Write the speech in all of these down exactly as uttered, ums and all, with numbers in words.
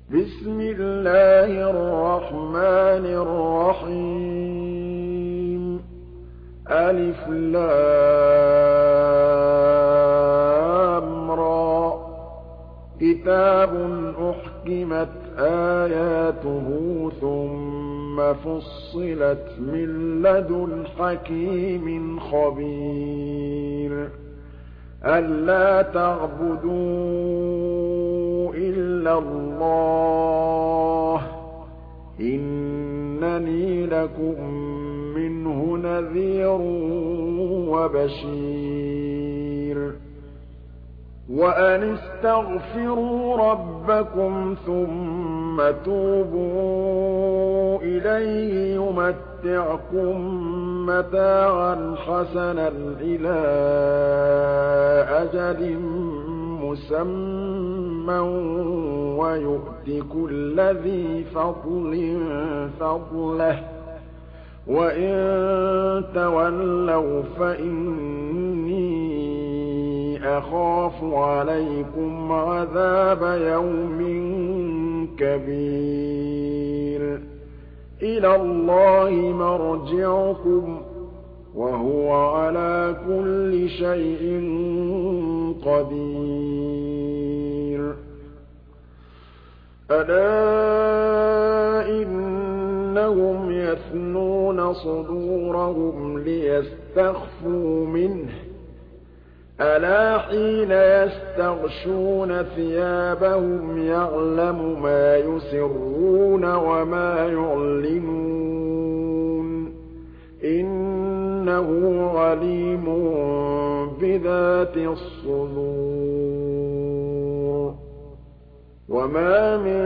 بسم الله الرحمن الرحيم ألف لام را كتاب أحكمت آياته ثم فصلت من لدن حكيم خبير ألا تعبدوا إلا الله إنني لكم منه نذير وبشير وأن استغفروا ربكم ثم توبوا إليه يمتعكم متاعا حسنا إلى أجل مسمى ويؤت كل ذي فضل فضله وإن تولوا فإني أخاف عليكم عذاب يوم كبير إلى الله مرجعكم وهو على كل شيء قدير ألا إنهم يثنون صدورهم ليستخفوا منه ألا حين يستغشون ثيابهم يعلم ما يسرون وما يعلنون إنه عليم بذات الصدور وما من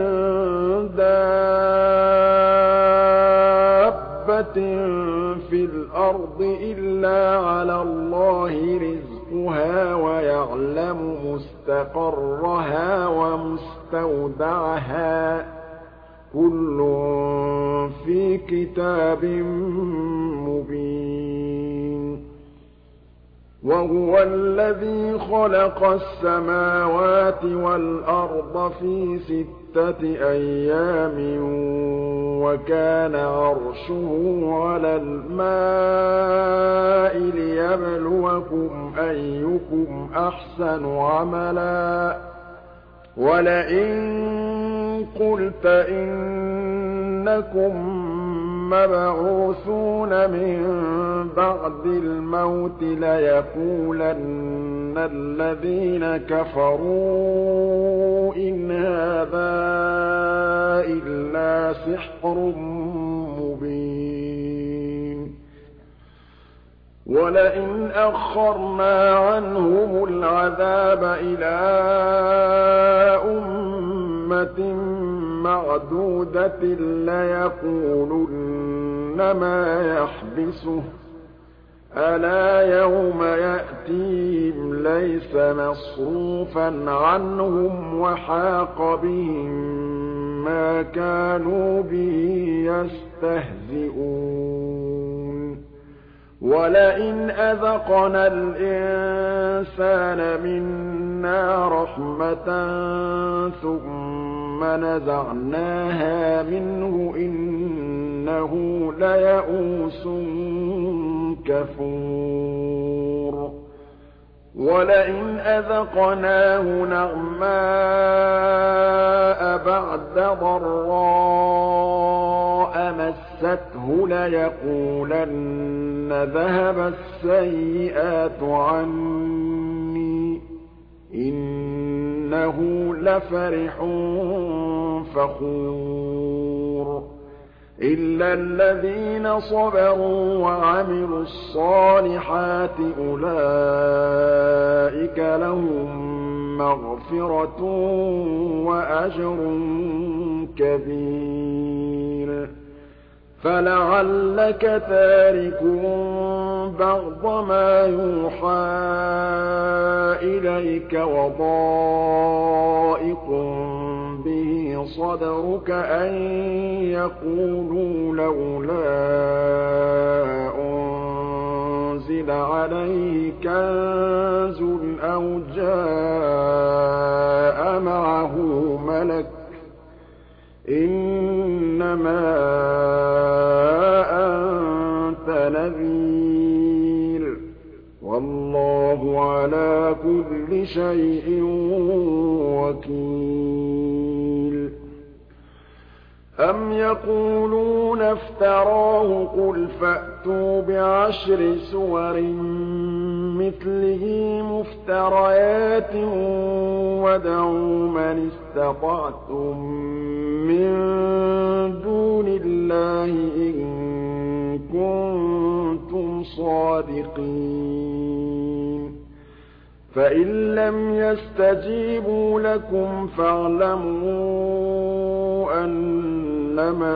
دابة في الأرض إلا على الله رزقها ويعلم مستقرها ومستودعها كل في كتاب مبين وهو الذي خلق السماوات والأرض في ستة أيام وكان عرشه على الماء ليبلوكم أيكم أحسن عملا ولئن قلت إنكم مبعوثون من بعد الموت ليقولن الذين كفروا إن هذا إلا سحر مبين ولئن أخرنا عنهم العذاب إلى أمة معدودة ليقولن ما يحبسه ألا يوم يأتيهم ليس مصروفا عنهم وحاق بهم ما كانوا به يستهزئون ولئن أذقنا الإنسان منا رحمة ثم نزعناها منه إنه ليئوس كفور ولئن أذقناه نعماء بعد ضراء مسته ليقولن ذهب السيئات عني إنه لفرح فخور إلا الذين صبروا وعملوا الصالحات أولئك لهم مغفرة وأجر كبير فلعلك تارك بعض ما يوحى إليك وضائق به صدرك أن يقولوا لولا أنزل عليه كنز أو جاء معه ملك إِنَّمَا أَنتَ نَذِيرٌ ۚ وَاللَّهُ عَلَىٰ كُلِّ شَيْءٍ وَكِيلٌ أَمْ يَقُولُونَ افْتَرَاهُ ۖ قُلْ فَأْتُوا بِعَشْرِ سُوَرٍ مِّثْلِهِ مُفْتَرَيَاتٍ وَادْعُوا مَنِ اسْتَطَعْتُم مِّن دُونِ اللَّهِ إِن كُنتُمْ صَادِقِينَ فَإِن لَّمْ يَسْتَجِيبُوا لَكُمْ فَاعْلَمُوا أَنَّمَا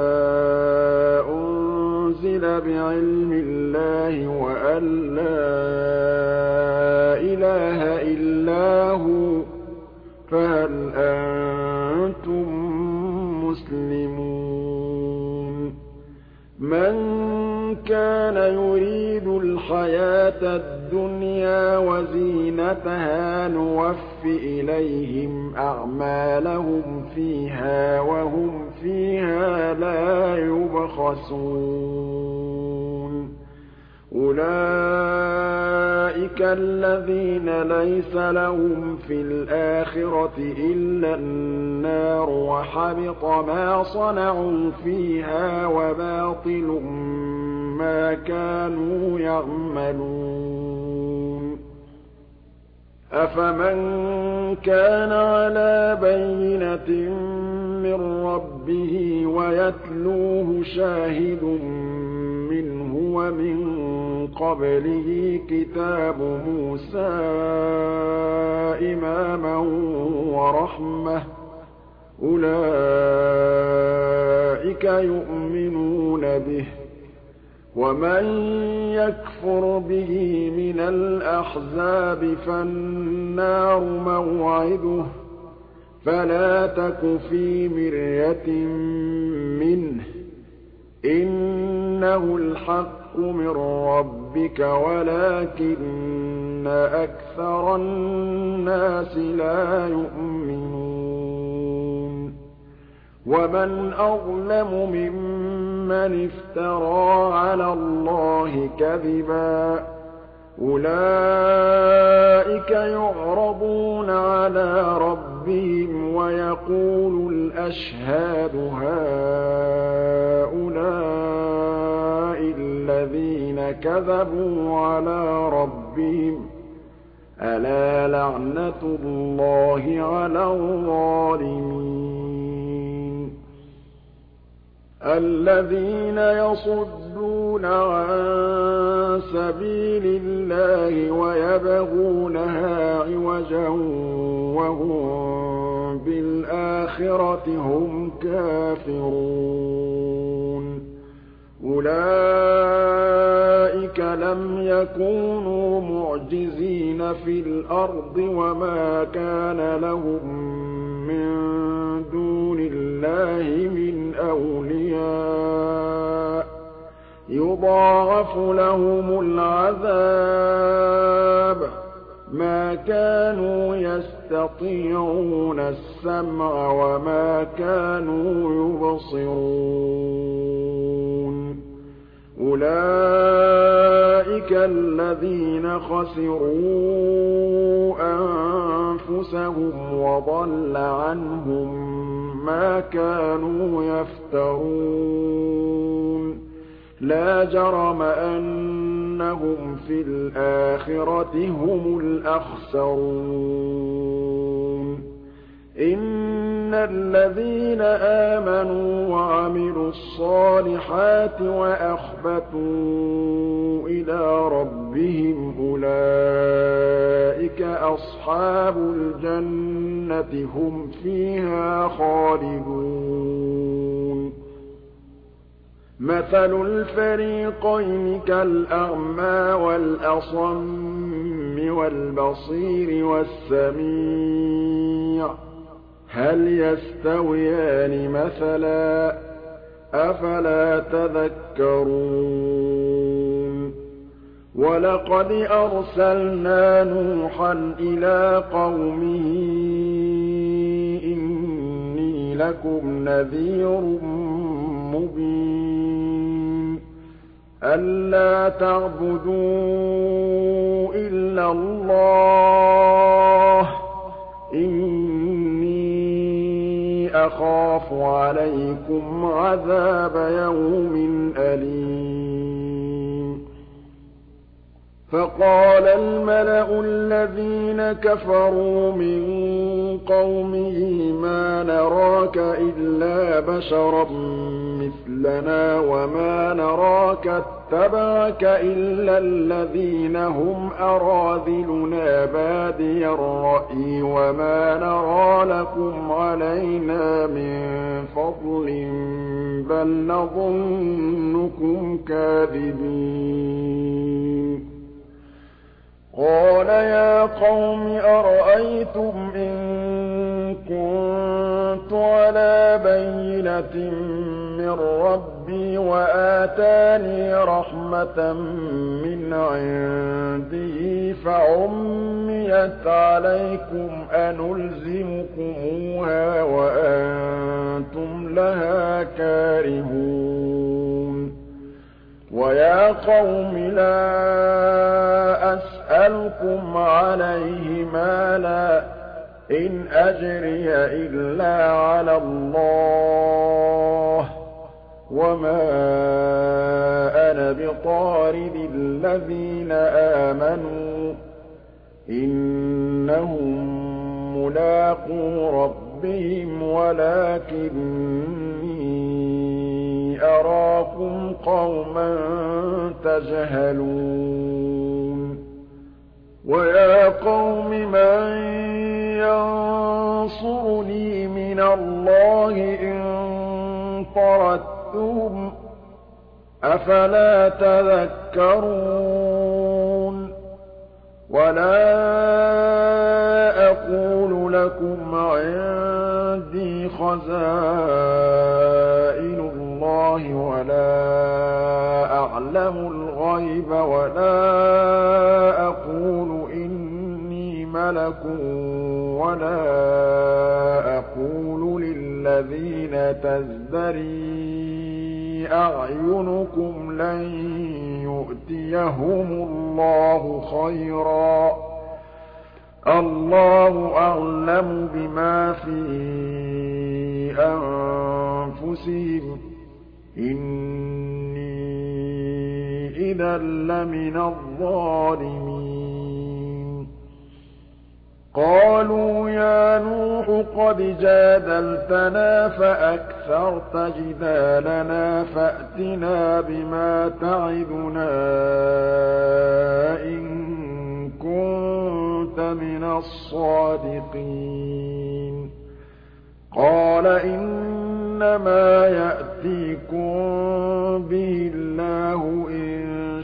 أُنزِلَ بِعِلْمِ اللَّهِ وَأَن لَّا إِلَٰهَ إِلَّا هُوَ ۖ فَهَلْ أَنتُم مُّسْلِمُونَ مَن كَانَ يُرِيدُ الْحَيَاةَ الدُّنْيَا وَزِينَتَهَا نُوَفِّ إِلَيْهِمْ أَعْمَالَهُمْ فِيهَا وَهُمْ فِيهَا لَا يُبْخَسُونَ أُولَٰئِكَ الَّذِينَ لَيْسَ لَهُمْ فِي الْآخِرَةِ إِلَّا النَّارُ وَحَبِطَ مَا صَنَعُوا فِيهَا وَبَاطِلٌ مَّا كَانُوا يَعْمَلُونَ أَفَمَن كَانَ عَلَىٰ بَيِّنَةٍ مِّن رَّبِّهِ وَيَتْلُوهُ شَاهِدٌ مِّنْهُ وَمِن قَبْلِهِ كِتَابُ مُوسَىٰ إِمَامًا وَرَحْمَةً ۚ أُولَٰئِكَ يُؤْمِنُونَ بِهِ ۚ وَمَن يَكْفُرْ بِهِ مِنَ الْأَحْزَابِ فَالنَّارُ مَوْعِدُهُ ۚ فَلَا تَكُ فِي مِرْيَةٍ مِّنْهُ ۚ إِنَّهُ الْحَقُّ مِن رَّبِّكَ وَلَٰكِنَّ أَكْثَرَ النَّاسِ لَا يُؤْمِنُونَ وَمَنْ أَظْلَمُ مِمَّنِ افْتَرَىٰ عَلَى اللَّهِ كَذِبًا ۚ أُولَٰئِكَ يُعْرَضُونَ عَلَىٰ رَبِّهِمْ وَيَقُولُ الْأَشْهَادُ هَٰؤُلَاءِ الَّذِينَ كَذَبُوا عَلَىٰ رَبِّهِمْ ۚ أَلَا لَعْنَةُ اللَّهِ عَلَى الظَّالِمِينَ الَّذِينَ يَصُدُّونَ عَن سَبِيلِ اللَّهِ وَيَبْغُونَهَا عِوَجًا وَهُم بِالْآخِرَةِ هُمْ كَافِرُونَ أُولَٰئِكَ لَمْ يَكُونُوا مُعْجِزِينَ فِي الْأَرْضِ وَمَا كَانَ لَهُم مِّن دُونِ اللَّهِ مِنْ أَوْلِيَاءَ ۘ يُضَاعَفُ لَهُمُ الْعَذَابُ ۚ مَا كَانُوا يَسْتَطِيعُونَ السَّمْعَ وَمَا كَانُوا يُبْصِرُونَ أُولَٰئِكَ الَّذِينَ خَسِرُوا أَنفُسَهُمْ وَضَلَّ عَنْهُم مَّا كَانُوا يَفْتَرُونَ لَا جَرَمَ أَنَّهُمْ فِي الْآخِرَةِ هُمُ الْأَخْسَرُونَ إِنَّ الَّذِينَ آمَنُوا وَعَمِلُوا الصَّالِحَاتِ وَأَخْبَتُوا إِلَىٰ رَبِّهِمْ أُولَٰئِكَ أَصْحَابُ الْجَنَّةِ هُمْ فِيهَا خَالِدُونَ مَثَلُ الْفَرِيقَيْنِ كَالْأَعْمَىٰ وَالْأَصَمِّ وَالْبَصِيرِ وَالسَّمِيعِ ۚ هَلْ يَسْتَوِيَانِ مَثَلًا ۚ أَفَلَا تَذَكَّرُونَ وَلَقَدْ أَرْسَلْنَا نُوحًا إِلَىٰ قَوْمِهِ إِنِّي لَكُمْ نَذِيرٌ مُّبِينٌ أَلَّا تَعْبُدُوا إِلَّا اللَّهَ إِنِّي أَخَافُ عَلَيْكُمْ عَذَابَ يَوْمٍ أَلِيمٍ فَقَالَ الْمَلَأُ الَّذِينَ كَفَرُوا مِن قَوْمِهِ مَا نَرَاكَ إِلَّا بَشَرًا مِّثْلَنَا وَمَا نَرَاكَ اتَّبَعَكَ إِلَّا الَّذِينَ هُمْ أَرَاذِلُنَا بَادِيَ الرَّأْيِ وَمَا نَرَىٰ لَكُمْ عَلَيْنَا مِن فَضْلٍ بَلْ نَظُنُّكُمْ كَاذِبِينَ قَالَ يَا قَوْمِ أَرَأَيْتُمْ إِن كُنتُ عَلَىٰ بَيِّنَةٍ مِّن رَّبِّي وَآتَانِي رَحْمَةً مِّنْ عِندِهِ فَعُمِّيَتْ عَلَيْكُمْ أَنُلْزِمُكُمُوهَا وَأَنتُمْ لَهَا كَارِهُونَ وَيَا قَوْمِ لَا أَسْأَلُكُمْ عَلَيْهِ مَالًا ۖ إِنْ أَجْرِيَ إِلَّا عَلَى اللَّهِ ۖ وَمَا أَنَا بِطَارِدِ الَّذِينَ آمَنُوا ۚ إِنَّهُم مُّلَاقُو رَبِّهِمْ وَلَٰكِنِّي أَرَاكُمْ قَوْمًا تَجْهَلُونَ وَيَا قَوْمِ مَن يَنصُرُنِي مِنَ اللَّهِ إِن طَرَدتُّهُمْ ۚ أَفَلَا تَذَكَّرُونَ وَلَا أَقُولُ لَكُمْ عِندِي خَزَائِنُ اللَّهِ وَلَا أَعْلَمُ الْغَيْبَ وَلَا أَقُولُ إِنِّي مَلَكٌ وَلَا أَقُولُ لِلَّذِينَ تَزْدَرِي أَعْيُنُكُمْ لَن يُؤْتِيَهُمُ اللَّهُ خَيْرًا ۖ اللَّهُ أَعْلَمُ بِمَا فِي أَنفُسِهِمْ ۖ إِنِّي إِذًا لَّمِنَ الظَّالِمِينَ قَالُوا يَا نُوحُ قَدْ جَادَلْتَنَا فَأَكْثَرْتَ جِدَالَنَا فَأْتِنَا بِمَا تَعِدُنَا إِن كُنتَ مِنَ الصَّادِقِينَ قَالَ إِنَّمَا يَأْتِيكُم بِهِ اللَّهُ إِن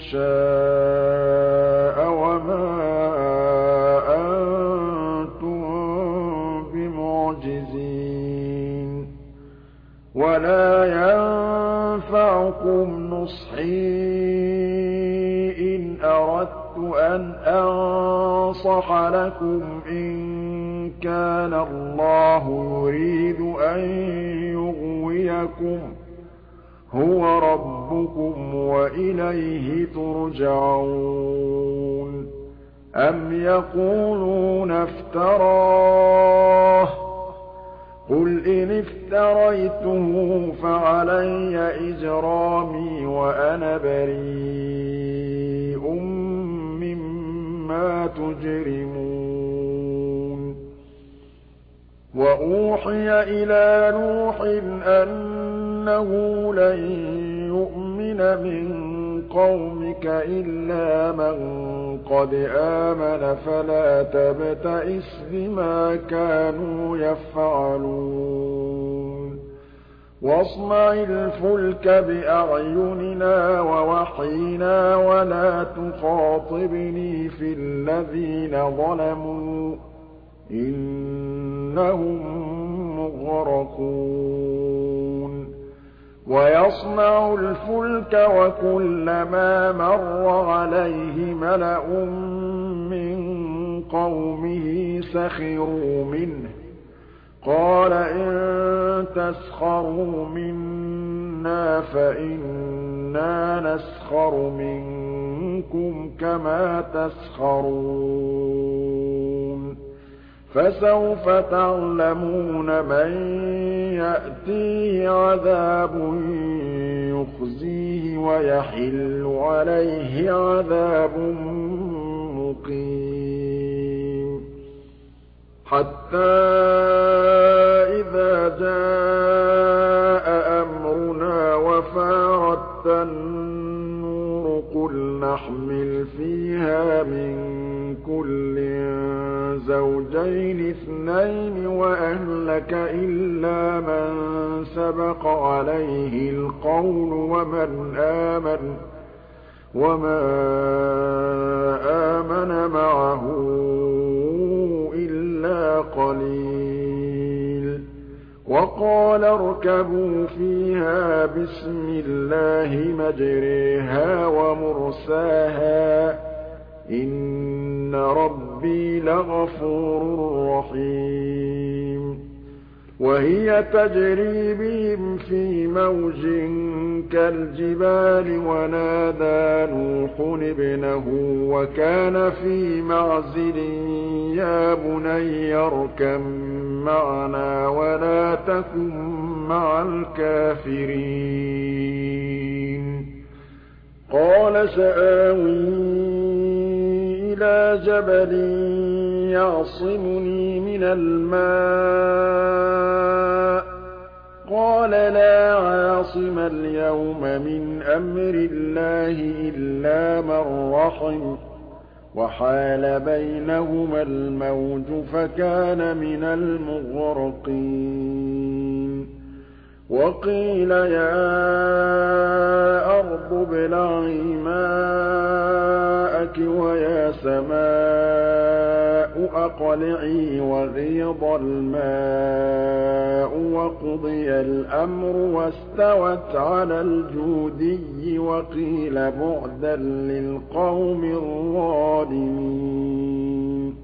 شَاءَ وَمَا أَنتُم بِمُعْجِزِينَ وَلَا يَنفَعُكُمْ نُصْحِي إِنْ أَرَدتُّ أَنْ أَنصَحَ لَكُمْ إِن كَانَ اللَّهُ يُرِيدُ أَن يُغْوِيَكُمْ ۚ هُوَ رَبُّكُمْ وَإِلَيْهِ تُرْجَعُونَ أَمْ يَقُولُونَ افْتَرَاهُ ۖ قُلْ إِنِ افْتَرَيْتُهُ فَعَلَيَّ إِجْرَامِي وَأَنَا بَرِيءٌ مِّمَّا تُجْرِمُونَ وَأُوحِيَ إِلَىٰ نُوحٍ أَنَّهُ لَن يُؤْمِنَ مِن قَوْمِكَ إِلَّا مَن قَدْ آمَنَ فَلَا تَبْتَئِسْ بِمَا كَانُوا يَفْعَلُونَ وَاصْنَعِ الْفُلْكَ بِأَعْيُنِنَا وَوَحْيِنَا وَلَا تُخَاطِبْنِي فِي الَّذِينَ ظَلَمُوا إِنَّهُم مُّغْرَقُونَ وَيَصْنَعُ الْفُلْكَ وَكُلَّمَا مَرَّ عَلَيْهِ مَلَأٌ مِّن قَوْمِهِ سَخِرُوا مِنْهُ قَالَ إِن تَسْخَرُوا مِنَّا فَإِنَّا نَسْخَرُ مِنكُمْ كَمَا تَسْخَرُونَ فَسَوْفَ تَعْلَمُونَ مَن يَأْتِيهِ عَذَابٌ يُخْزِيهِ وَيَحِلُّ عَلَيْهِ عَذَابٌ مُّقِيمٌ حَتَّىٰ إِذَا جَاءَ أَمْرُنَا وَفَارَتِ النُّورُ قُلْ نَحْمِلُ فِيهَا مِن كُلٍّ زَوْجَيْنِ اثْنَيْنِ وَأَهْلَكَ إِلَّا مَن سَبَقَ عَلَيْهِ الْقَوْلُ وَمَنْ آمَنَ وَمَا آمَنَ مَعَهُ إِلَّا قَلِيلٌ وَقَالَ ارْكَبُوا فِيهَا بِسْمِ اللَّهِ مَجْرَاهَا وَمُرْسَاهَا ۚ إِنَّ رَبِّي لَغَفُورٌ رَّحِيمٌ وَهِيَ تَجْرِي بِهِمْ فِي مَوْجٍ كَالْجِبَالِ وَنَادَىٰ نُوحٌ ابْنَهُ وَكَانَ فِي مَعْزِلٍ يَا بُنَيَّ ارْكَب مَّعَنَا وَلَا تَكُن مَّعَ الْكَافِرِينَ قَالَ سَآوِي إِلَىٰ جَبَلٍ يَعْصِمُنِي مِنَ الْمَاءِ ۚ قَالَ لَا عَاصِمَ الْيَوْمَ مِنْ أَمْرِ اللَّهِ إِلَّا مَن رَّحِمَ ۚ وَحَالَ بَيْنَهُمَا الْمَوْجُ فَكَانَ مِنَ الْمُغْرَقِينَ وَقِيلَ يَا أَرْضُ ابْلَعِي مَاءَكِ وَيَا سَمَاءُ أَقْلِعِي وَغِيضَ الْمَاءُ وَقُضِيَ الْأَمْرُ وَاسْتَوَتْ عَلَى الْجُودِيِّ وَقِيلَ بُعْدًا لِّلْقَوْمِ الظَّالِمِينَ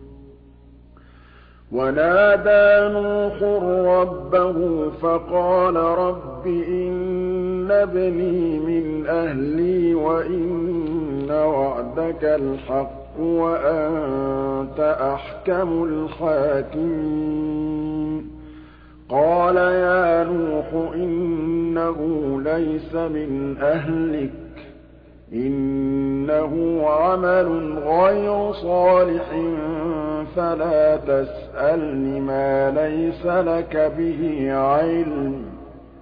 وَنَادَىٰ نُوحٌ رَّبَّهُ فَقَالَ رَبِّ إِنَّ ابْنِي مِنْ أَهْلِي وَإِنَّ وَعْدَكَ الْحَقُّ وَأَنتَ أَحْكَمُ الْحَاكِمِينَ قَالَ يَا نُوحُ إِنَّهُ لَيْسَ مِنْ أَهْلِكَ ۖ إِنَّهُ عَمَلٌ غَيْرُ صَالِحٍ فَلَا تَسْأَلْنِ مَا لَيْسَ لَكَ بِهِ عِلْمٌ ۖ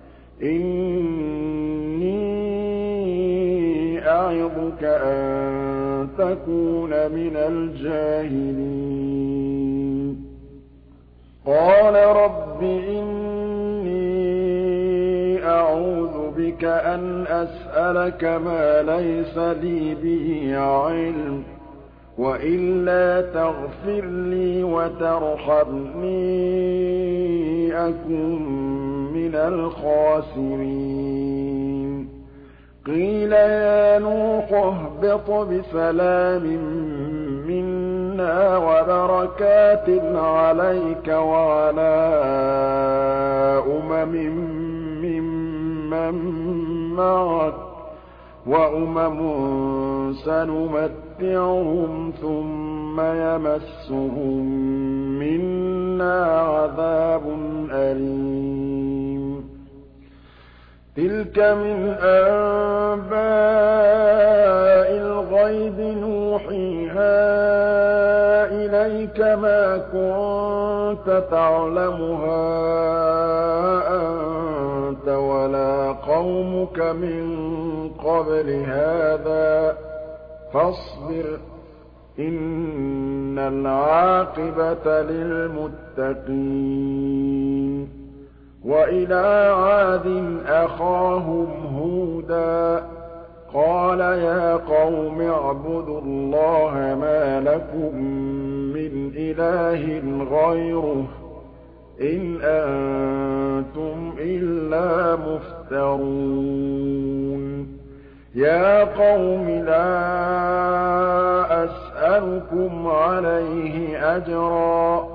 إِنِّي أَعِظُكَ أَن تَكُونَ مِنَ الْجَاهِلِينَ قَالَ رَبِّ إِنِّي أَعُوذُ بِكَ أَنْ أَسْأَلَكَ مَا لَيْسَ لِي بِهِ عِلْمٌ ۖ وَإِلَّا تَغْفِرْ لِي وَتَرْحَمْنِي أَكُن مِّنَ الْخَاسِرِينَ قِيلَ يَا نُوحُ اهْبِطْ بِسَلَامٍ مِّنَّا وَبَرَكَاتٍ عَلَيْكَ وَعَلَىٰ أُمَمٍ مِّمَّن مَّعَكَ ۚ وَأُمَمٌ سَنُمَتِّعُهُمْ ثُمَّ يَمَسُّهُم مِّنَّا عَذَابٌ أَلِيمٌ تِلْكَ مِنْ أَنبَاءِ الْغَيْبِ نُوحِيهَا إِلَيْكَ ۖ مَا كُنتَ تَعْلَمُهَا أَنتَ وَلَا قَوْمُكَ مِن قَبْلِ هَٰذَا ۖ فَاصْبِرْ ۖ إِنَّ الْعَاقِبَةَ لِلْمُتَّقِينَ وَإِلَىٰ عَادٍ أَخَاهُمْ هُودًا ۚ قَالَ يَا قَوْمِ اعْبُدُوا اللَّهَ مَا لَكُم مِّنْ إِلَٰهٍ غَيْرُهُ ۖ إِنْ أَنتُمْ إِلَّا مُفْتَرُونَ يَا قَوْمِ لَا أَسْأَلُكُمْ عَلَيْهِ أَجْرًا ۖ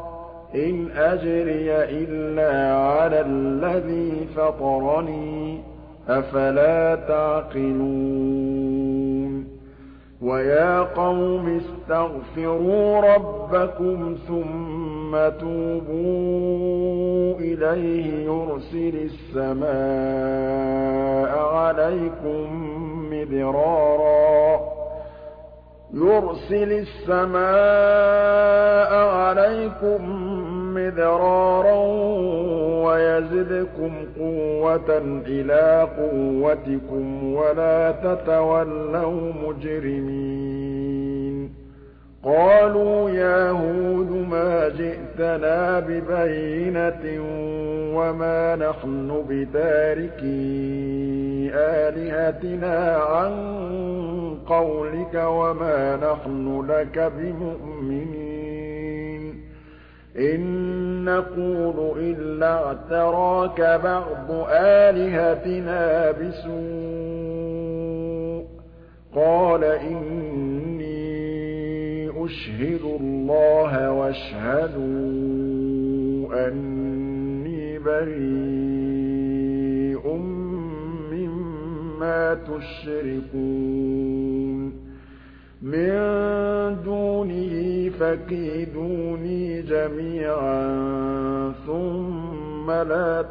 إِنْ أَجْرِيَ إِلَّا عَلَى الَّذِي فَطَرَنِي ۚ أَفَلَا تَعْقِلُونَ وَيَا قَوْمِ اسْتَغْفِرُوا رَبَّكُمْ ثُمَّ تُوبُوا إِلَيْهِ يُرْسِلِ السَّمَاءَ عَلَيْكُم مِّدْرَارًا يُرْسِلِ السَّمَاءَ عَلَيْكُم مِّدْرَارًا وَيَزِدْكُمْ قُوَّةً إِلَىٰ قُوَّتِكُمْ وَلَا تَتَوَلَّوْا مُجْرِمِينَ قَالُوا يَا هُودُ مَا جِئْتَنَا بِبَيِّنَةٍ وَمَا نَحْنُ بِتَارِكِي آلِهَتِنَا عَن قَوْلِكَ وَمَا نَحْنُ لَكَ بِمُؤْمِنِينَ إِن نَّقُولُ إِلَّا اعْتَرَاكَ بَعْضُ آلِهَتِنَا بِسُوءٍ ۗ قَالَ إِنِّي أُشْهِدُ اللَّهَ وَاشْهَدُوا أَنِّي بَرِيءٌ مِّمَّا تُشْرِكُونَ مِن دُونِهِ فَكِيدُونِي جَمِيعًا ثُمَّ لَا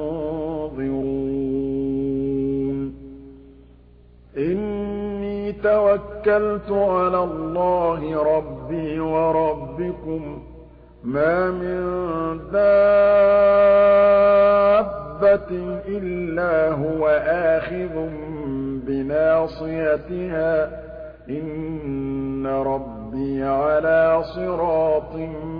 تُنظِرُونِ إِنِّي تَوَكَّلْتُ عَلَى اللَّهِ رَبِّي وَرَبِّكُم مَّا مِن دَابَّةٍ إِلَّا هُوَ آخِذٌ بِنَاصِيَتِهَا ۚ إِنَّ رَبِّي عَلَىٰ صِرَاطٍ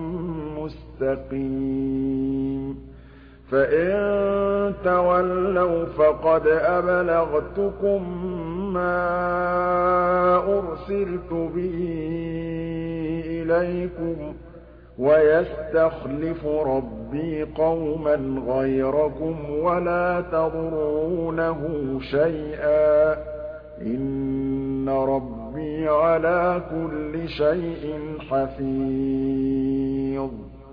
مُّسْتَقِيمٍ فَإِن تَوَلَّوْا فَقَدْ أَبْلَغْتُكُم مَّا أُرْسِلْتُ بِهِ إِلَيْكُمْ ۖ وَيَسْتَخْلِفُ رَبِّي قَوْمًا غَيْرَكُمْ وَلَا تَضُرُّونَهُ شَيْئًا ۚ إِنَّ رَبِّي عَلَىٰ كُلِّ شَيْءٍ حَفِيظٌ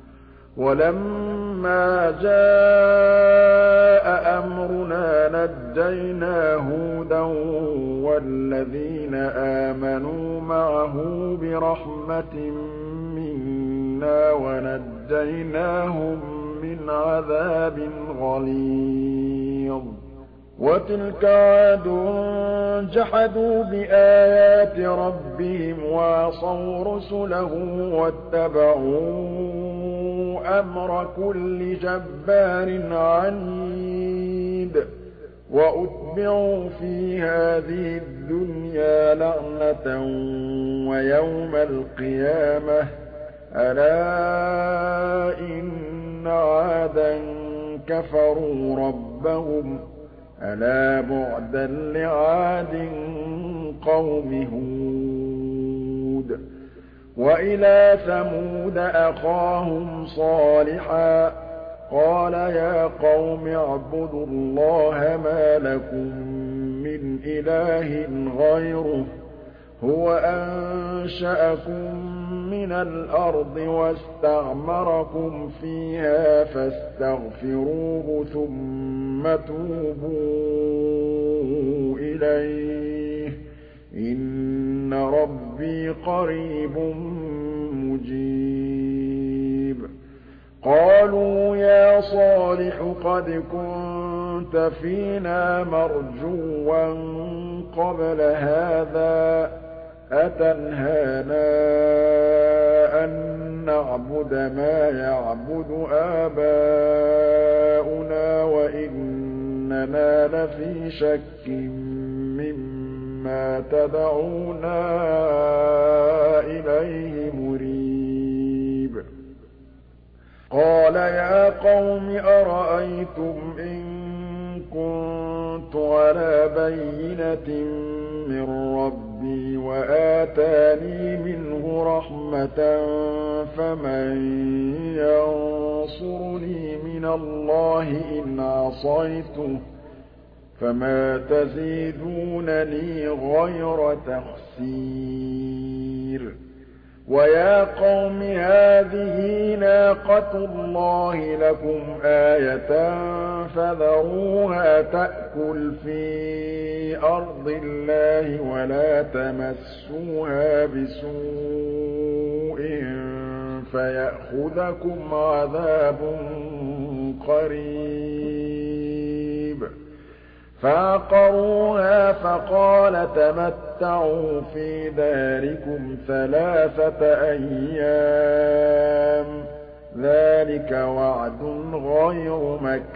وَلَمَّا جَاءَ أَمْرُنَا نَجَّيْنَا هُودًا وَالَّذِينَ آمَنُوا مَعَهُ بِرَحْمَةٍ مِّنَّا وَنَجَّيْنَاهُم مِّنْ عَذَابٍ غَلِيظٍ وَتِلْكَ عَادٌ جَحَدُوا بِآيَاتِ رَبِّهِمْ وَعَصَوْا رُسُلَهُ وَاتَّبَعُوا أَمْرَ كُلِّ جَبَّارٍ عَنِيدٍ وَأُتْبِعُوا فِي هَٰذِهِ الدُّنْيَا لَعْنَةً وَيَوْمَ الْقِيَامَةِ ۗ أَلَا إِنَّ عَادًا كَفَرُوا رَبَّهُمْ ۗ أَلَا بُعْدًا لِّعَادٍ قَوْمِ هُودٍ وَإِلَىٰ ثَمُودَ أَخَاهُمْ صَالِحًا ۗ قَالَ يَا قَوْمِ اعْبُدُوا اللَّهَ مَا لَكُم مِّنْ إِلَٰهٍ غَيْرُهُ ۖ هُوَ أَنشَأَكُم مِّنَ الْأَرْضِ وَاسْتَعْمَرَكُمْ فِيهَا فَاسْتَغْفِرُوهُ ثُمَّ تُوبُوا إِلَيْهِ ۚ إِنَّ رَبِّي قَرِيبٌ مُّجِيبٌ قَالُوا يَا صَالِحُ قَدْ كُنتَ فِينَا مَرْجُوًّا قَبْلَ هَٰذَا ۖ أَتَنْهَانَا أَن نَّعْبُدَ مَا يَعْبُدُ آبَاؤُنَا وَإِنَّنَا لَفِي شَكٍّ مِّمَّا تَدْعُونَا إِلَيْهِ مُرِيبٍ قَالَ يَا قَوْمِ أَرَأَيْتُمْ إِن كُنتُ عَلَىٰ بَيِّنَةٍ مِّن رَّبِّي وَآتَانِي مِنْهُ رَحْمَةً فَمَن يَنصُرُنِي مِنَ اللَّهِ إِنْ عَصَيْتُهُ ۖ فَمَا تَزِيدُونَنِي غَيْرَ تَخْسِيرٍ وَيَا قَوْمِ هَٰذِهِ نَاقَةُ اللَّهِ لَكُمْ آيَةً فَذَرُوهَا تَأْكُلْ فِي أَرْضِ اللَّهِ وَلَا تَمَسُّوهَا بِسُوءٍ فَيَأْخُذَكُمْ عَذَابٌ قَرِيبٌ فَعَقَرُوهَا فَقَالَ تَمَتَّعُوا فِي دَارِكُمْ ثَلَاثَةَ أَيَّامٍ ۚ ذَٰلِكَ وَعْدٌ غَيْرُ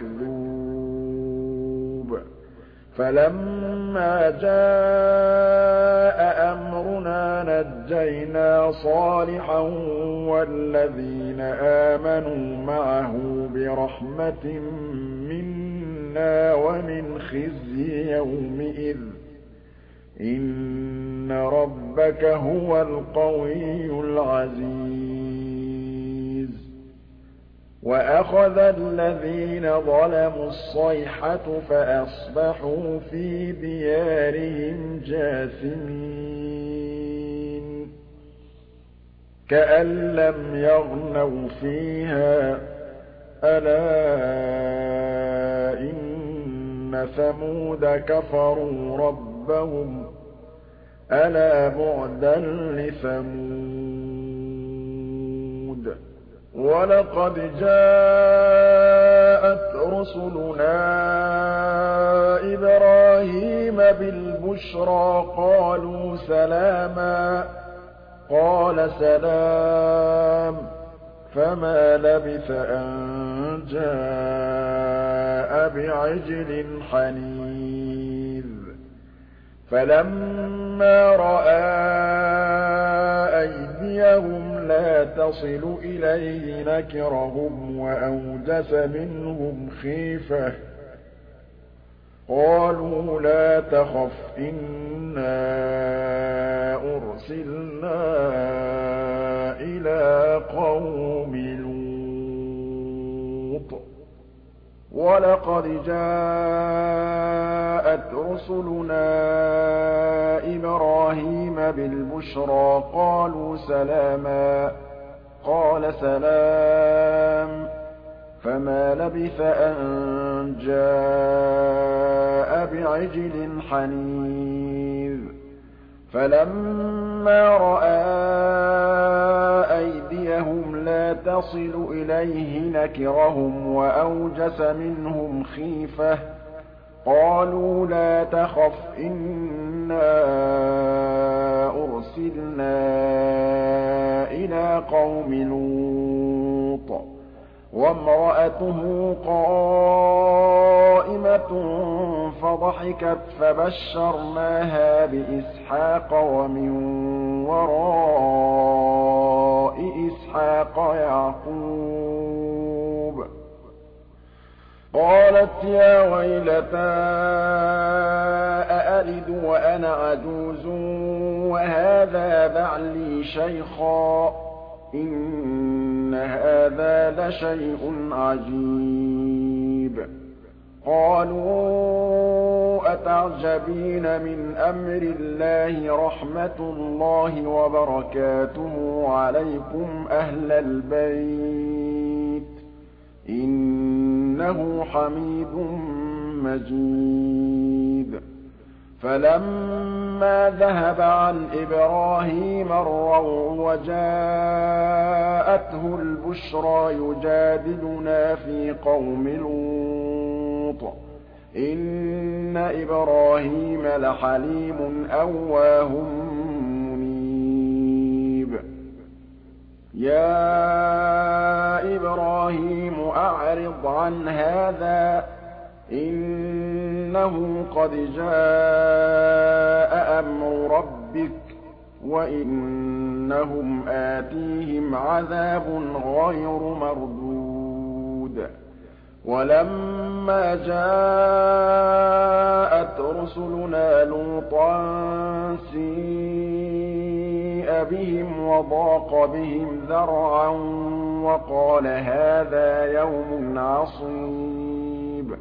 مَكْذُوبٍ فَلَمَّا جَاءَ أَمْرُنَا نَجَّيْنَا صَالِحًا وَالَّذِينَ آمَنُوا مَعَهُ بِرَحْمَةٍ مِّنَّا وَمِنْ خِزْيِ يَوْمِئِذٍ ۗ إِنَّ رَبَّكَ هُوَ الْقَوِيُّ الْعَزِيزُ وَأَخَذَ الَّذِينَ ظَلَمُوا الصَّيْحَةُ فَأَصْبَحُوا فِي دِيَارِهِمْ جَاثِمِينَ كَأَن لَّمْ يَغْنَوْا فِيهَا ۗ أَلَا إِنَّ ثَمُودَ كَفَرُوا رَبَّهُمْ ۗ أَلَا بُعْدًا لِّثَمُودَ وَلَقَدْ جَاءَتْ رُسُلُنَا إِبْرَاهِيمَ بِالْبُشْرَىٰ قَالُوا سَلَامًا ۖ قَالَ سَلَامٌ ۖ فَمَا لَبِثَ أَن جَاءَ بِعِجْلٍ حَنِيذٍ فَلَمَّا رَأَىٰ أَيْدِيَهُمْ لَا تَصِلُ إِلَيْهِ نَكِرَهُمْ وَأَوْجَسَ مِنْهُمْ خِيفَةً ۚ قَالُوا لَا تَخَفْ إِنَّا أُرْسِلْنَا إِلَىٰ قَوْمِ لُوطٍ وَلَقَدْ جَاءَتْ رُسُلُنَا إِبْرَاهِيمَ بِالْبُشْرَىٰ قَالُوا سَلَامًا ۖ قَالَ سَلَامٌ ۖ فَمَا لَبِثَ أَن جَاءَ بِعِجْلٍ حَنِيذٍ فَلَمَّا رَأَىٰ أَيْدِيَهُمْ لَا تَصِلُ إِلَيْهِ نَكِرَهُمْ وَأَوْجَسَ مِنْهُمْ خِيفَةً ۚ قَالُوا لَا تَخَفْ إِنَّا أُرْسِلْنَا إِلَىٰ قَوْمِ لُوطٍ وَامْرَأَتُهُ قَائِمَةٌ فَضَحِكَتْ فَبَشَّرْنَاهَا بِإِسْحَاقَ وَمِن وَرَاءِ إِسْحَاقَ يَعْقُوبَ قَالَتْ يَا وَيْلَتَىٰ أَأَلِدُ وَأَنَا عَجُوزٌ وَهَٰذَا بَعْلِي شَيْخًا ۖ إِنَّ هَٰذَا لَشَيْءٌ عَجِيبٌ قَالُوا أَتَعْجَبِينَ مِنْ أَمْرِ اللَّهِ رَحْمَتُ اللَّهِ وَبَرَكَاتُهُ عَلَيْكُمْ أَهْلَ الْبَيْتِ ۖ إِنَّهُ حَمِيدٌ مَّجِيدٌ فَلَمَّا ذَهَبَ عَنْ إِبْرَاهِيمَ الرَّوْعُ وَجَاءَتْهُ الْبُشْرَىٰ يُجَادِلُنَا فِي قَوْمِ لُوطٍ إِنَّ إِبْرَاهِيمَ لَحَلِيمٌ أَوَّاهٌ مُّنِيبٌ يَا إِبْرَاهِيمُ أَعْرِضْ عَنْ هَٰذَا إِنَّهُ قَدْ جَاءَ أَمْرُ رَبِّكَ وَإِنَّهُمْ آتِيهِمْ عَذَابٌ غَيْرُ مَرْدُودٍ وَلَمَّا جَاءَتْ رُسُلُنَا لُوطًا سِيءَ بِهِمْ وَضَاقَ بِهِمْ ذَرْعًا وَقَالَ هَٰذَا يَوْمٌ عَصِيبٌ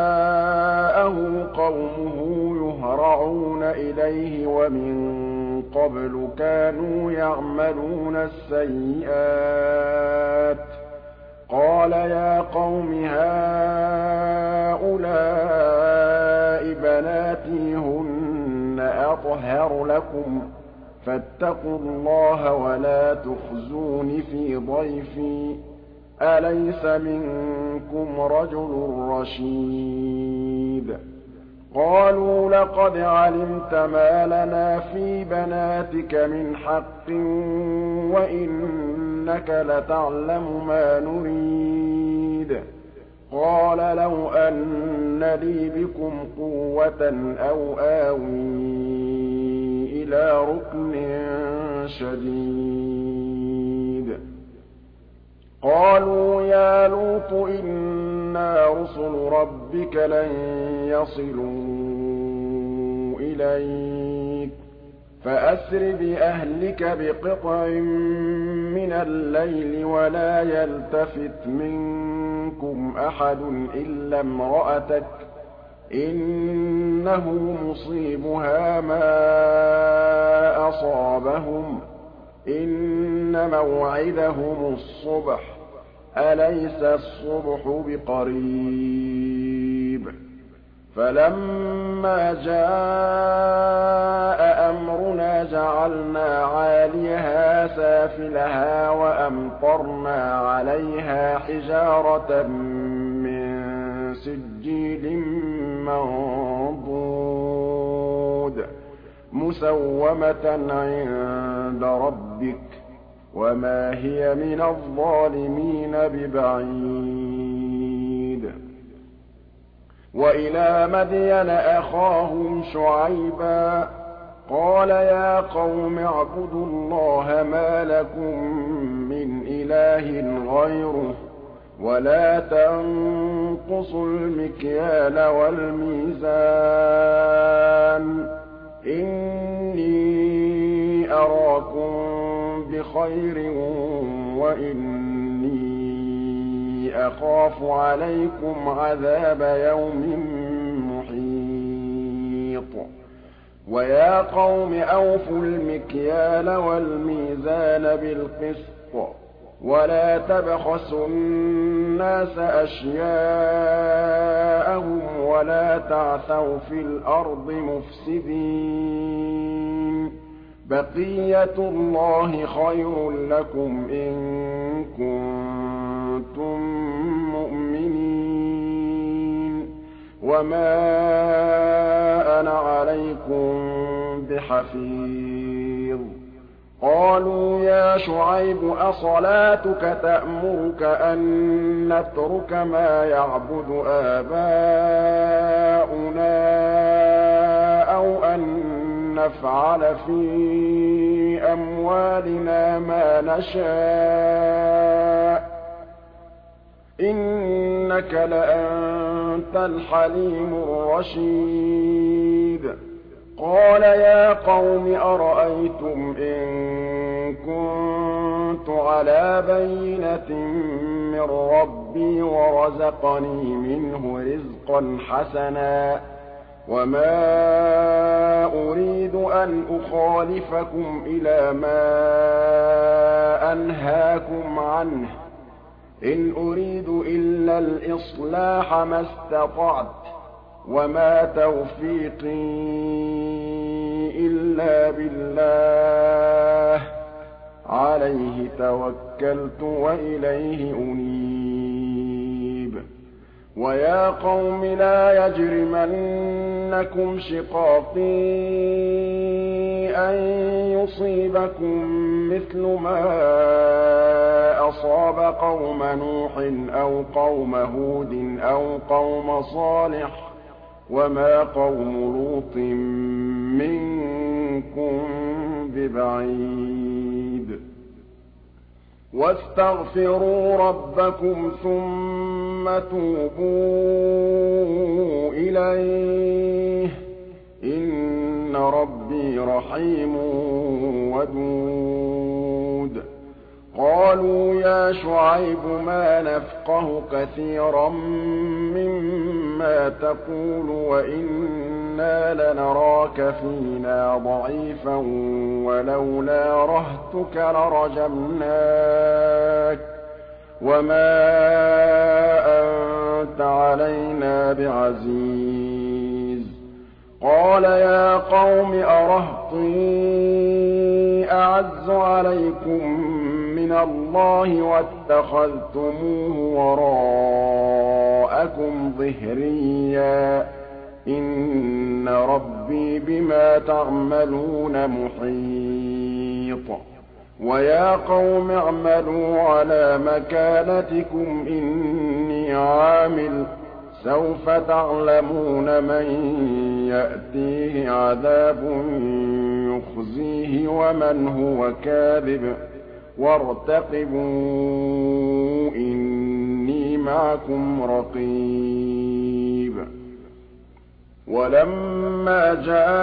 وَجَاءَهُ قَوْمُهُ يُهْرَعُونَ إِلَيْهِ وَمِن قَبْلُ كَانُوا يَعْمَلُونَ السَّيِّئَاتِ قَالَ يَا قَوْمِ هَٰؤُلَاءِ بَنَاتِي هُنَّ أَطْهَرُ لَكُمْ ۖ فَاتَّقُوا اللَّهَ وَلَا تُخْزُونِ فِي ضَيْفِي ۖ أَلَيْسَ مِنكُمْ رَجُلٌ رَّشِيدٌ قَالُوا لَقَدْ عَلِمْتَ مَا لَنَا فِي بَنَاتِكَ مِنْ حَقٍّ وَإِنَّكَ لَتَعْلَمُ مَا نُرِيدُ قَالَ لَوْ أَنَّ لِي بِكُمْ قُوَّةً أَوْ آوِي إِلَىٰ رُكْنٍ شَدِيدٍ قَالُوا يَا لُوطُ إِنَّا رُسُلُ رَبِّكَ لَن يَصِلُوا إِلَيْكَ فَأَسْرِ بِأَهْلِكَ بِقِطْعٍ مِّنَ اللَّيْلِ وَلَا يَلْتَفِتْ مِنكُمْ أَحَدٌ إِلَّا امْرَأَتَكَ إِنَّهُ مُصِيبُهَا مَا أَصَابَهُمْ ۚ إِنَّ مَوْعِدَهُمُ الصُّبْحُ ۚ أَلَيْسَ الصُّبْحُ بِقَرِيبٍ فَلَمَّا جَاءَ أَمْرُنَا جَعَلْنَا عَالِيَهَا سَافِلَهَا وَأَمْطَرْنَا عَلَيْهَا حِجَارَةً مِّن سِجِّيلٍ مَّنضُودٍ مُّسَوَّمَةً عِندَ رَبِّكَ ۖ وَمَا هِيَ مِنَ الظَّالِمِينَ بِبَعِيدٍ وَإِلَىٰ مَدْيَنَ أَخَاهُمْ شُعَيْبًا قَالَ يَا قَوْمِ اعْبُدُوا اللَّهَ مَا لَكُم مِّنْ إِلَٰهٍ غَيْرُهُ وَلَا تَنقُصُوا الْمِكْيَالَ وَالْمِيزَانَ ۚ إِنِّي أَرَاكُم بِخَيْرٍ وَإِنِّي أَخَافُ عَلَيْكُمْ عَذَابَ يَوْمٍ مُّحِيطٍ وَيَا قَوْمِ أَوْفُوا الْمِكْيَالَ وَالْمِيزَانَ بِالْقِسْطِ وَلَا تَبْخَسُوا النَّاسَ أَشْيَاءَهُمْ وَلَا تَعْثَوْا فِي الْأَرْضِ مُفْسِدِينَ بَقِيَّتُ اللَّهِ خَيْرٌ لَّكُمْ إِن كُنتُم مُّؤْمِنِينَ وَمَا أَنَا عَلَيْكُم بِحَفِيظٍ قَالُوا يَا شُعَيْبُ أَصَلَاتُكَ تَأْمُرُكَ أَن نَّتْرُكَ مَا يَعْبُدُ آبَاؤُنَا أَوْ أَن نَّفْعَلَ فِي أَمْوَالِنَا مَا نَشَاءُ ۖ إِنَّكَ لَأَنتَ الْحَلِيمُ الرَّشِيدُ قَالَ يَا قَوْمِ أَرَأَيْتُمْ إِن كُنتُ عَلَىٰ بَيِّنَةٍ مِّن رَّبِّي وَرَزَقَنِي مِنْهُ رِزْقًا حَسَنًا وَمَا أُرِيدُ أَنْ أُخَالِفَكُمْ إِلَىٰ مَا أَنْهَاكُمْ عَنْهُ ۚ إِنْ أُرِيدُ إِلَّا الْإِصْلَاحَ مَا اسْتَطَعْتُ ۚ وَمَا تَوْفِيقِي إِلَّا بِاللَّهِ ۚ عَلَيْهِ تَوَكَّلْتُ وَإِلَيْهِ أُنِيبُ وَيَا قَوْمِ لَا يَجْرِمَنَّكُمْ شِقَاقِي أَن يُصِيبَكُم مِّثْلُ مَا أَصَابَ قَوْمَ نُوحٍ أَوْ قَوْمَ هُودٍ أَوْ قَوْمَ صَالِحٍ ۚ وَمَا قَوْمُ لُوطٍ مِّنكُم بِبَعِيدٍ وَاسْتَغْفِرُوا رَبَّكُمْ ثُمَّ تُوبُوا إِلَيْهِ ۚ إِنَّ رَبِّي رَحِيمٌ وَدُودٌ قَالُوا يَا شُعَيْبُ مَا نَفْقَهُ كَثِيرًا مِّمَّا ما تقول وإنا لنراك فينا ضعيفا ولولا رهتك لرجمناك وما أنت علينا بعزيز قال يا قوم أرهطي أعز عليكم من الله واتخذتموه وراءكم ظهريا إن ربي بما تعملون محيط ويا قوم اعملوا على مكانتكم إني عامل سوف تعلمون من يأتيه عذاب يخزيه ومن هو كاذب وارتقبوا إني معكم رقيب ولما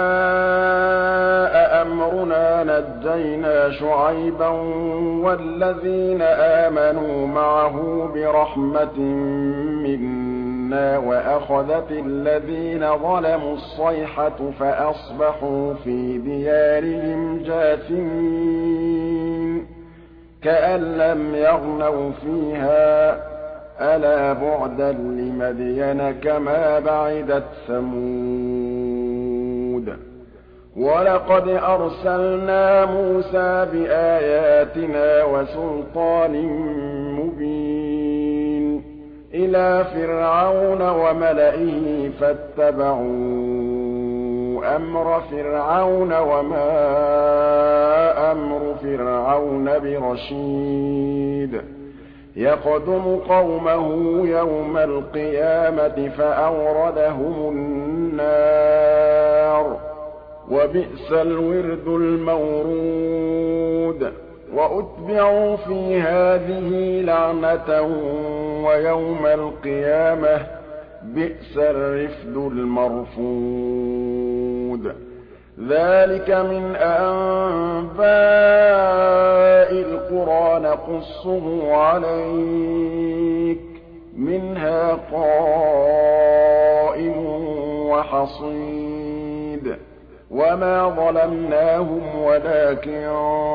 جاء أمرنا نجينا شعيبا والذين آمنوا معه برحمة منا وأخذت الذين ظلموا الصيحة فأصبحوا في ديارهم جاثمين كأن لم يغنوا فيها ألا بعدا لمدين كما بعدت ثمود ولقد أرسلنا موسى بآياتنا وسلطان مبين إلى فرعون وملئه فاتبعوا أمر فرعون وما أمر فرعون برشيد يقدم قومه يوم القيامة فأوردهم النار وبئس الورد المورود وأتبعوا في هذه لعنة ويوم القيامة بئس الرفد المرفود ذلك من أنباء القرى نقصه عليك منها قائم وحصيد وما ظلمناهم ولكن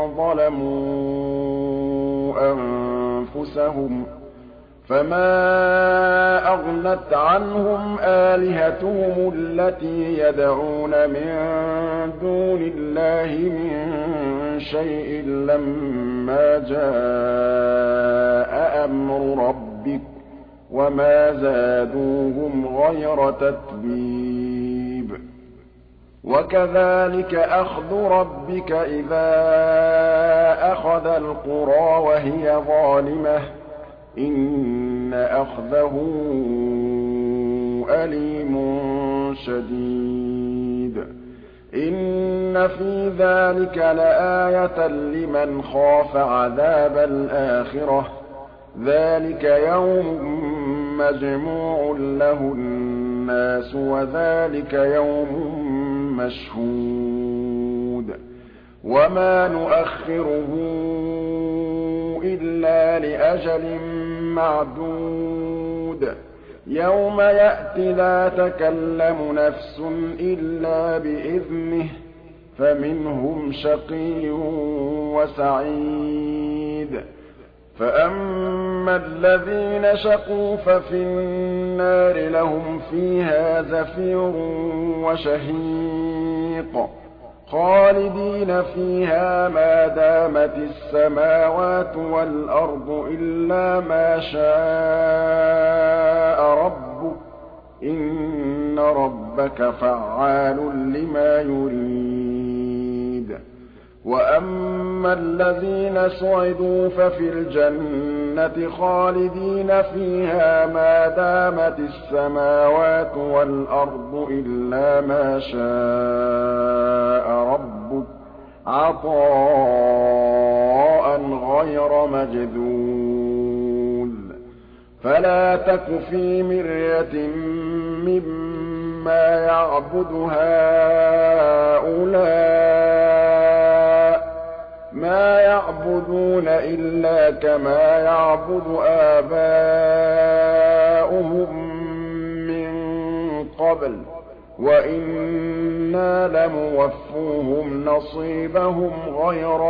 ظلموا أنفسهم فما أغنت عنهم آلهتهم التي يدعون من دون الله من شيء لما جاء أمر ربك وما زادوهم غير تتبيب وكذلك أخذ ربك إذا أخذ القرى وهي ظالمة إن أخذه أليم شديد إن في ذلك لآية لمن خاف عذاب الآخرة ذلك يوم مجموع له الناس وذلك يوم مشهود وما نؤخره إلا لأجل معدود يوم يأتي لا تكلم نفس إلا بإذنه فمنهم شقي وسعيد فأما الذين شقوا ففي النار لهم فيها زفير وشهيق خالدين فيها ما دامت السماوات والأرض إلا ما شاء ربك إن ربك فعال لما يريد وأما الذين سعدوا ففي الجنة خالدين فيها ما دامت السماوات والأرض إلا ما شاء ربك عطاء غير مجذول فلا تك في مرية مما يعبد هؤلاء ما يعبدون إلا كما يعبد آباؤهم من قَبْلُ وَإِنَّا لَمُوَفُّوهُمْ نَصِيبَهُمْ غَيْرَ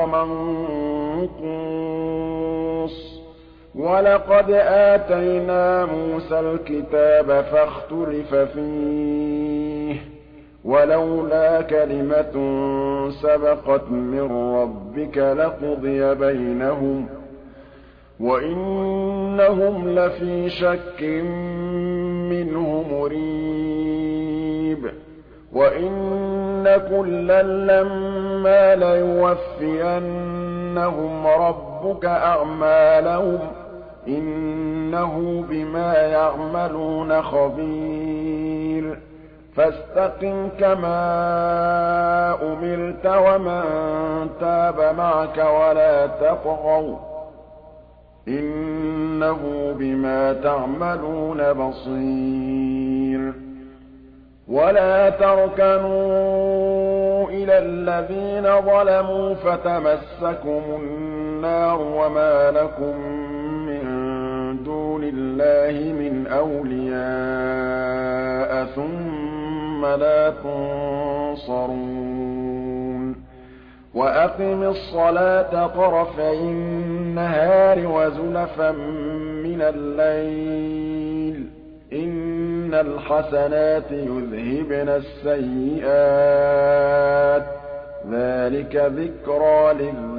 مَنقُوصٍ وَلَقَدْ آتَيْنَا مُوسَى الْكِتَابَ فَاخْتُلِفَ فِيهِ وَلَوْلَا كَلِمَةٌ سَبَقَتْ مِن رَّبِّكَ لَقُضِيَ بَيْنَهُمْ وَإِنَّهُمْ لَفِي شَكٍّ مِّنْهُ مُرِيبٍ وَإِنَّ كُلًّا لَّمَّا لَيُوَفِّيَنَّهُمْ رَبُّكَ أَعْمَالَهُمْ إِنَّهُ بِمَا يَعْمَلُونَ خَبِيرٌ فَاسْتَقِمْ كَمَا أُمِرْتَ وَمَن تَابَ مَعَكَ وَلَا تَطْغَوْا ۚ إِنَّهُ بِمَا تَعْمَلُونَ بَصِيرٌ وَلَا تَرْكَنُوا إِلَى الَّذِينَ ظَلَمُوا فَتَمَسَّكُمُ النَّارُ وَمَا لَكُم مِّن دُونِ اللَّهِ مِنْ أَوْلِيَاءَ ثُمَّ لَا تُنصَرُونَ وَأَقِمِ الصَّلَاةَ طَرَفَيِ النَّهَارِ وَزُلَفًا مِّنَ اللَّيْلِ ۚ إِنَّ الْحَسَنَاتِ يُذْهِبْنَ السَّيِّئَاتِ ۚ ذَٰلِكَ ذِكْرَىٰ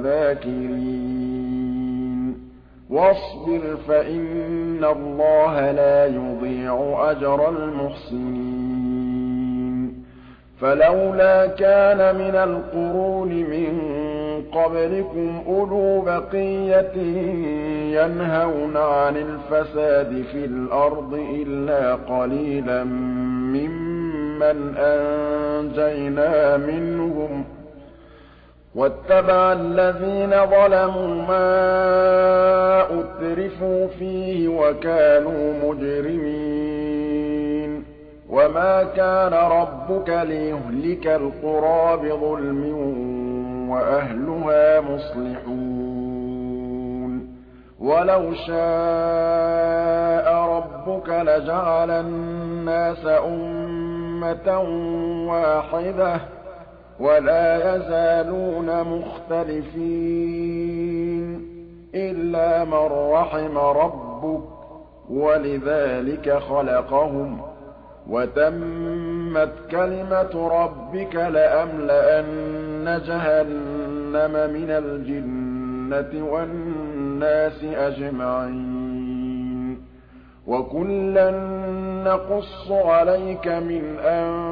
لِلذَّاكِرِينَ وَاصْبِرْ فَإِنَّ اللَّهَ لَا يُضِيعُ أَجْرَ الْمُحْسِنِينَ فَلَوْلَا كَانَ مِنَ الْقُرُونِ مِن قَبْلِكُمْ أُولُو بَقِيَّةٍ يَنْهَوْنَ عَنِ الْفَسَادِ فِي الْأَرْضِ إِلَّا قَلِيلًا مِّمَّنْ أَنجَيْنَا مِنْهُمْ ۗ وَاتَّبَعَ الَّذِينَ ظَلَمُوا مَا أُتْرِفُوا فِيهِ وَكَانُوا مُجْرِمِينَ وَمَا كَانَ رَبُّكَ لِيُهْلِكَ الْقُرَىٰ بِظُلْمٍ وَأَهْلُهَا مُصْلِحُونَ وَلَوْ شَاءَ رَبُّكَ لَجَعَلَ النَّاسَ أُمَّةً وَاحِدَةً ۖ وَلَا يَزَالُونَ مُخْتَلِفِينَ إِلَّا مَن رَّحِمَ رَبُّكَ ۖ وَلِذَٰلِكَ خَلَقَهُمْ ۗ وَتَمَّتْ كَلِمَةُ رَبِّكَ لَأَمْلَأَنَّ جَهَنَّمَ مِنَ الْجِنَّةِ وَالنَّاسِ أَجْمَعِينَ وَكُلًّا نَّقُصُّ عَلَيْكَ مِنْ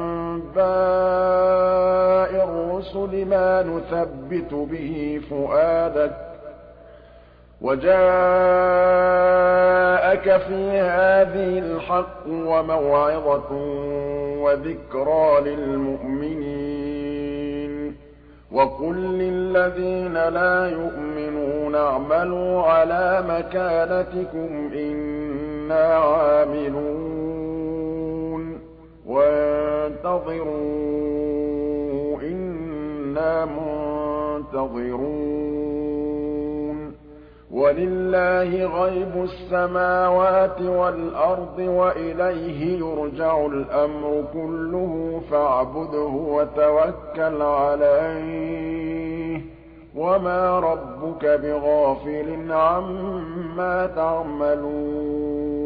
أَنبَاءِ الرُّسُلِ مَا نُثَبِّتُ بِهِ فُؤَادَكَ ۖ وَجَاءَكَ فِي هَٰذِهِ الْحَقُّ وَمَوْعِظَةٌ وَذِكْرَىٰ لِلْمُؤْمِنِينَ وَقُل لِّلَّذِينَ لَا يُؤْمِنُونَ اعْمَلُوا عَلَىٰ مَكَانَتِكُمْ إِنَّا عَامِلُونَ وَانتَظِرُوا إِنَّا مُنتَظِرُونَ وَلِلَّهِ غَيْبُ السَّمَاوَاتِ وَالْأَرْضِ وَإِلَيْهِ يُرْجَعُ الْأَمْرُ كُلُّهُ فَاعْبُدْهُ وَتَوَكَّلْ عَلَيْهِ ۚ وَمَا رَبُّكَ بِغَافِلٍ عَمَّا تَعْمَلُونَ